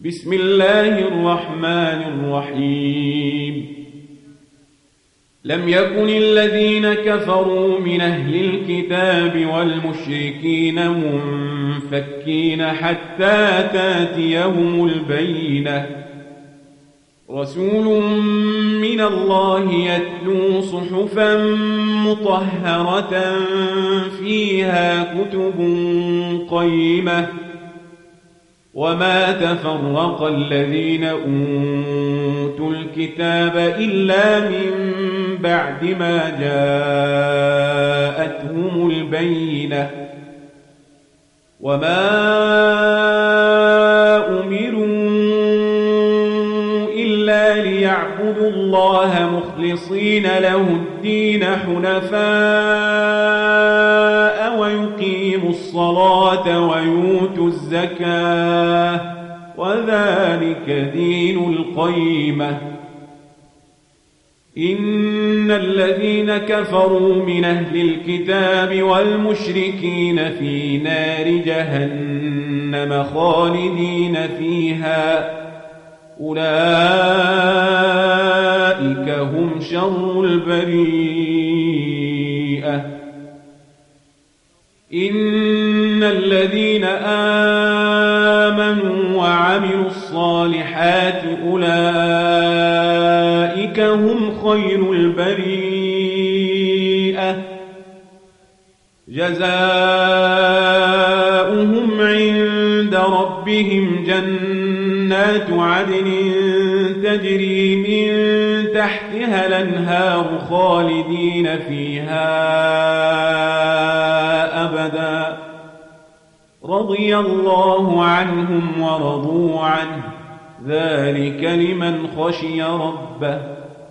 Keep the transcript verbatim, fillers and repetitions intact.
بسم الله الرحمن الرحيم لم يكن الذين كفروا من أهل الكتاب والمشركين منفكين حتى تاتيهم البينة رسول من الله يتلو صحفا مطهرة فيها كتب قيمة وما تفرق الذين أوتوا الكتاب إلا من بعد ما جاءتهم البينة وما أمروا إلا ليعبدوا الله مخلصين له الدين حنفاء ويقيموا الصلاة ويؤتوا الزكاة وذلك دين القيمة إن الذين كفروا من أهل الكتاب والمشركين في نار جهنم خالدين فيها أولئك هم شر البريئة إن الذين آمنوا وعملوا الصالحات أولئك هم خير البريئة جزاؤهم عند ربهم جنات عدن تجري من تحتها الأنهار خالدين فيها أبدا رضي الله عنهم ورضوا عنه ذلك لمن خشي ربه